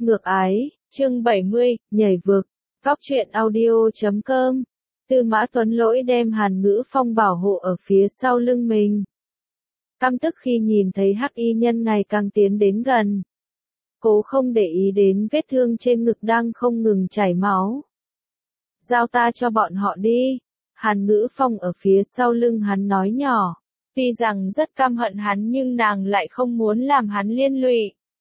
Ngược ái, chương 70, nhảy vực, góc truyện audio.com. Tư Mã Tuấn Lỗi đem Hàn Ngữ Phong bảo hộ ở phía sau lưng mình. Căm tức khi nhìn thấy hắc y nhân ngày càng tiến đến gần. Cố không để ý đến vết thương trên ngực đang không ngừng chảy máu. Giao ta cho bọn họ đi. Hàn Ngữ Phong ở phía sau lưng hắn nói nhỏ. Tuy rằng rất căm hận hắn nhưng nàng lại không muốn làm hắn liên lụy.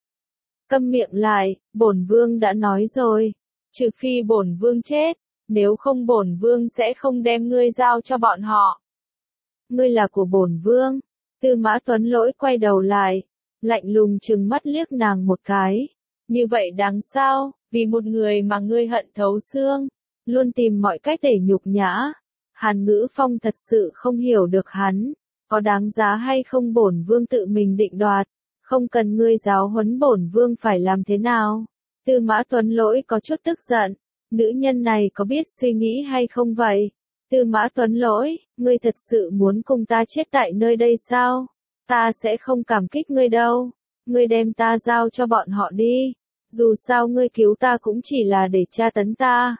Câm miệng lại, bổn vương đã nói rồi. Trừ phi bổn vương chết, nếu không bổn vương sẽ không đem ngươi giao cho bọn họ. Ngươi là của bổn vương. Tư Mã Tuấn Lỗi quay đầu lại, lạnh lùng trừng mắt liếc nàng một cái. Như vậy đáng sao, vì một người mà ngươi hận thấu xương, luôn tìm mọi cách để nhục nhã. Hàn Ngữ Phong thật sự không hiểu được hắn, có đáng giá hay không bổn vương tự mình định đoạt, không cần ngươi giáo huấn bổn vương phải làm thế nào. Tư Mã Tuấn Lỗi có chút tức giận, nữ nhân này có biết suy nghĩ hay không vậy? Tư Mã Tuấn Lỗi, ngươi thật sự muốn cùng ta chết tại nơi đây sao? Ta sẽ không cảm kích ngươi đâu, ngươi đem ta giao cho bọn họ đi, dù sao ngươi cứu ta cũng chỉ là để tra tấn ta.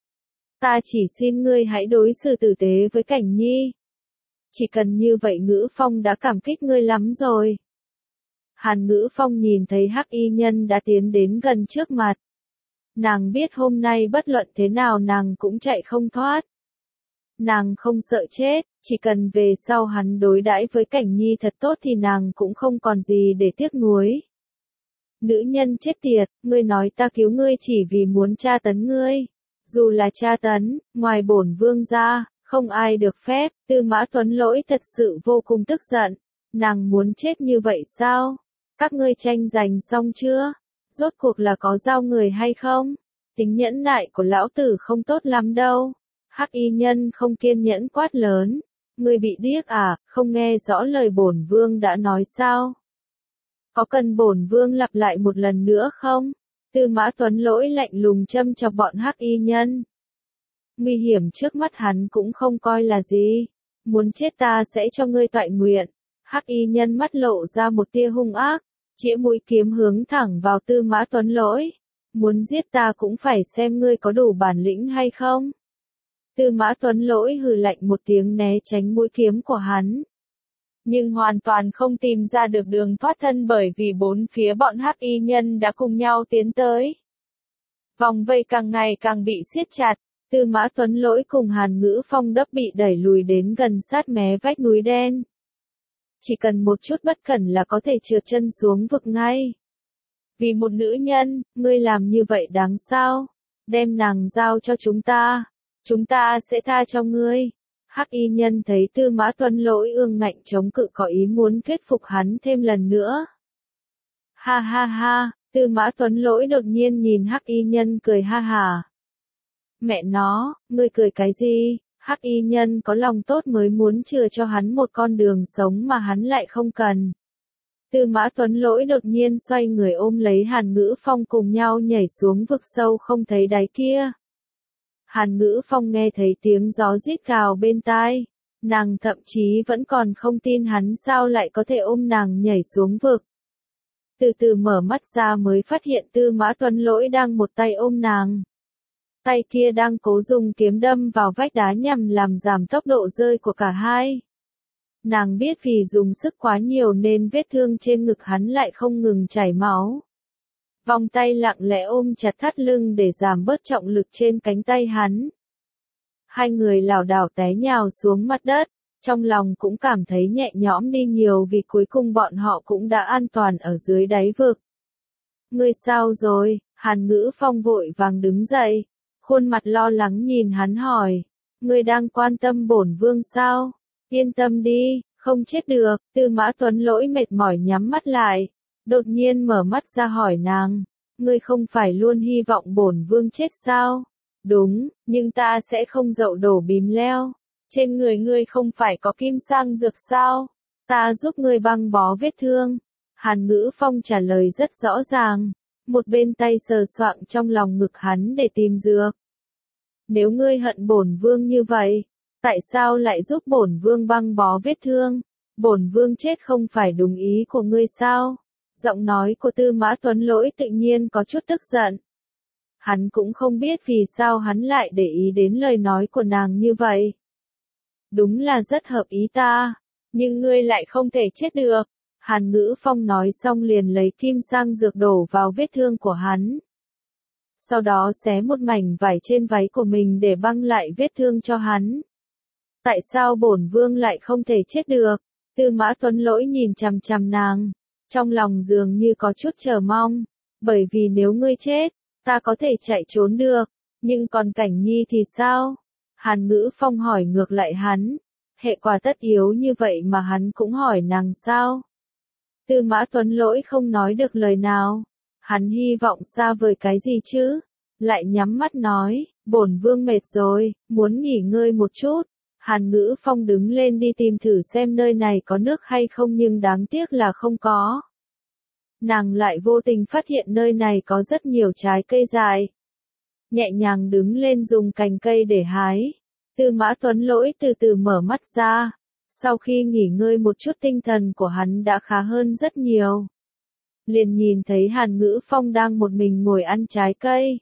Ta chỉ xin ngươi hãy đối xử tử tế với Cảnh Nhi. Chỉ cần như vậy Ngữ Phong đã cảm kích ngươi lắm rồi. Hàn Ngữ Phong nhìn thấy hắc y nhân đã tiến đến gần trước mặt. Nàng biết hôm nay bất luận thế nào nàng cũng chạy không thoát. Nàng không sợ chết, chỉ cần về sau hắn đối đãi với Cảnh Nhi thật tốt thì nàng cũng không còn gì để tiếc nuối. Nữ nhân chết tiệt, ngươi nói ta cứu ngươi chỉ vì muốn tra tấn ngươi. Dù là tra tấn, ngoài bổn vương ra, không ai được phép. Tư Mã Tuấn Lỗi thật sự vô cùng tức giận. Nàng muốn chết như vậy sao? Các ngươi tranh giành xong chưa? Rốt cuộc là có giao người hay không? Tính nhẫn nại của lão tử không tốt lắm đâu. Hắc y nhân không kiên nhẫn quát lớn. Ngươi bị điếc à, không nghe rõ lời bổn vương đã nói sao? Có cần bổn vương lặp lại một lần nữa không? Tư Mã Tuấn Lỗi lạnh lùng châm chọc bọn hắc y nhân. Nguy hiểm trước mắt hắn cũng không coi là gì. Muốn chết ta sẽ cho ngươi toại nguyện. Hắc y nhân mắt lộ ra một tia hung ác, chĩa mũi kiếm hướng thẳng vào Tư Mã Tuấn Lỗi. Muốn giết ta cũng phải xem ngươi có đủ bản lĩnh hay không. Tư Mã Tuấn Lỗi hừ lạnh một tiếng né tránh mũi kiếm của hắn. Nhưng hoàn toàn không tìm ra được đường thoát thân bởi vì bốn phía bọn hắc y nhân đã cùng nhau tiến tới. Vòng vây càng ngày càng bị siết chặt, Tư Mã Tuấn Lỗi cùng Hàn Ngữ Phong đắp bị đẩy lùi đến gần sát mé vách núi đen. Chỉ cần một chút bất cẩn là có thể trượt chân xuống vực ngay. Vì một nữ nhân, ngươi làm như vậy đáng sao? Đem nàng giao cho chúng ta sẽ tha cho ngươi. Hắc y nhân thấy Tư Mã Tuấn Lỗi ương ngạnh chống cự có ý muốn thuyết phục hắn thêm lần nữa. Ha ha ha, Tư Mã Tuấn Lỗi đột nhiên nhìn hắc y nhân cười ha hà. Mẹ nó, ngươi cười cái gì? Hắc y nhân có lòng tốt mới muốn chừa cho hắn một con đường sống mà hắn lại không cần. Tư Mã Tuấn Lỗi đột nhiên xoay người ôm lấy Hàn Ngữ Phong cùng nhau nhảy xuống vực sâu không thấy đáy kia. Hàn Ngữ Phong nghe thấy tiếng gió rít gào bên tai. Nàng thậm chí vẫn còn không tin hắn sao lại có thể ôm nàng nhảy xuống vực. Từ từ mở mắt ra mới phát hiện Tư Mã Tuấn Lỗi đang một tay ôm nàng. Tay kia đang cố dùng kiếm đâm vào vách đá nhằm làm giảm tốc độ rơi của cả hai. Nàng biết vì dùng sức quá nhiều nên vết thương trên ngực hắn lại không ngừng chảy máu. Vòng tay lặng lẽ ôm chặt thắt lưng để giảm bớt trọng lực trên cánh tay hắn. Hai người lảo đảo té nhào xuống mặt đất, trong lòng cũng cảm thấy nhẹ nhõm đi nhiều vì cuối cùng bọn họ cũng đã an toàn ở dưới đáy vực. Ngươi sao rồi? Hàn Ngữ Phong vội vàng đứng dậy, khuôn mặt lo lắng nhìn hắn hỏi. Ngươi đang quan tâm bổn vương sao? Yên tâm đi, không chết được. Tư Mã Tuấn Lỗi mệt mỏi nhắm mắt lại. Đột nhiên mở mắt ra hỏi nàng, ngươi không phải luôn hy vọng bổn vương chết sao? Đúng, nhưng ta sẽ không dậu đổ bìm leo. Trên người ngươi không phải có kim sang dược sao? Ta giúp ngươi băng bó vết thương. Hàn Ngữ Phong trả lời rất rõ ràng, một bên tay sờ soạng trong lòng ngực hắn để tìm dược. Nếu ngươi hận bổn vương như vậy, tại sao lại giúp bổn vương băng bó vết thương? Bổn vương chết không phải đúng ý của ngươi sao? Giọng nói của Tư Mã Tuấn Lỗi tự nhiên có chút tức giận. Hắn cũng không biết vì sao hắn lại để ý đến lời nói của nàng như vậy. Đúng là rất hợp ý ta, nhưng ngươi lại không thể chết được. Hàn Ngữ Phong nói xong liền lấy kim sang dược đổ vào vết thương của hắn. Sau đó xé một mảnh vải trên váy của mình để băng lại vết thương cho hắn. Tại sao bổn vương lại không thể chết được? Tư Mã Tuấn Lỗi nhìn chằm chằm nàng, trong lòng dường như có chút chờ mong, bởi vì nếu ngươi chết, ta có thể chạy trốn được, nhưng còn Cảnh Nhi thì sao? Hàn Ngữ Phong hỏi ngược lại hắn, hệ quả tất yếu như vậy mà hắn cũng hỏi nàng sao? Tư Mã Tuấn Lỗi không nói được lời nào, hắn hy vọng xa vời cái gì chứ? Lại nhắm mắt nói, bổn vương mệt rồi, muốn nghỉ ngơi một chút. Hàn Ngữ Phong đứng lên đi tìm thử xem nơi này có nước hay không nhưng đáng tiếc là không có. Nàng lại vô tình phát hiện nơi này có rất nhiều trái cây dài. Nhẹ nhàng đứng lên dùng cành cây để hái. Tư Mã Tuấn Lỗi từ từ mở mắt ra. Sau khi nghỉ ngơi một chút tinh thần của hắn đã khá hơn rất nhiều. Liền nhìn thấy Hàn Ngữ Phong đang một mình ngồi ăn trái cây.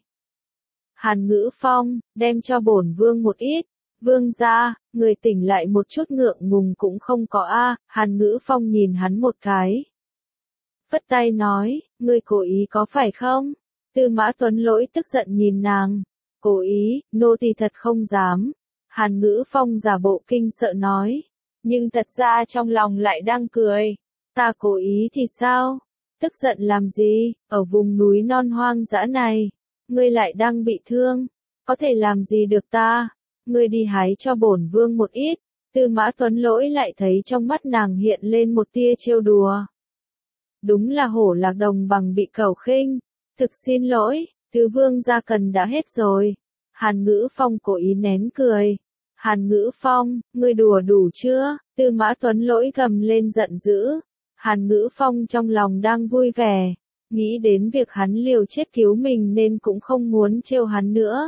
Hàn Ngữ Phong, đem cho bổn vương một ít. Vương gia, người tỉnh lại một chút ngượng ngùng cũng không có a. Hàn Ngữ Phong nhìn hắn một cái. Phất tay nói, ngươi cố ý có phải không? Tư Mã Tuấn Lỗi tức giận nhìn nàng. Cố ý, nô tỳ thật không dám. Hàn Ngữ Phong giả bộ kinh sợ nói. Nhưng thật ra trong lòng lại đang cười. Ta cố ý thì sao? Tức giận làm gì? Ở vùng núi non hoang dã này, ngươi lại đang bị thương. Có thể làm gì được ta? Ngươi đi hái cho bổn vương một ít. Tư Mã Tuấn Lỗi lại thấy trong mắt nàng hiện lên một tia trêu đùa. Đúng là hổ lạc đồng bằng bị cẩu khinh. Thực xin lỗi, tứ vương gia cần đã hết rồi. Hàn Ngữ Phong cố ý nén cười. Hàn Ngữ Phong, ngươi đùa đủ chưa? Tư Mã Tuấn Lỗi gầm lên giận dữ. Hàn Ngữ Phong trong lòng đang vui vẻ, nghĩ đến việc hắn liều chết cứu mình nên cũng không muốn trêu hắn nữa.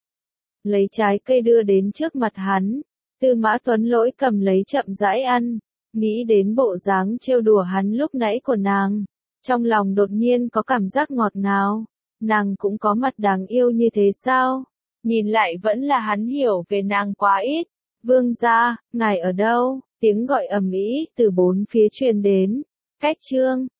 Lấy trái cây đưa đến trước mặt hắn, Tư Mã Tuấn Lỗi cầm lấy chậm rãi ăn, nghĩ đến bộ dáng trêu đùa hắn lúc nãy của nàng, trong lòng đột nhiên có cảm giác ngọt ngào, nàng cũng có mặt đáng yêu như thế sao? Nhìn lại vẫn là hắn hiểu về nàng quá ít. Vương gia, ngài ở đâu? Tiếng gọi ầm ĩ từ bốn phía truyền đến. Cách chương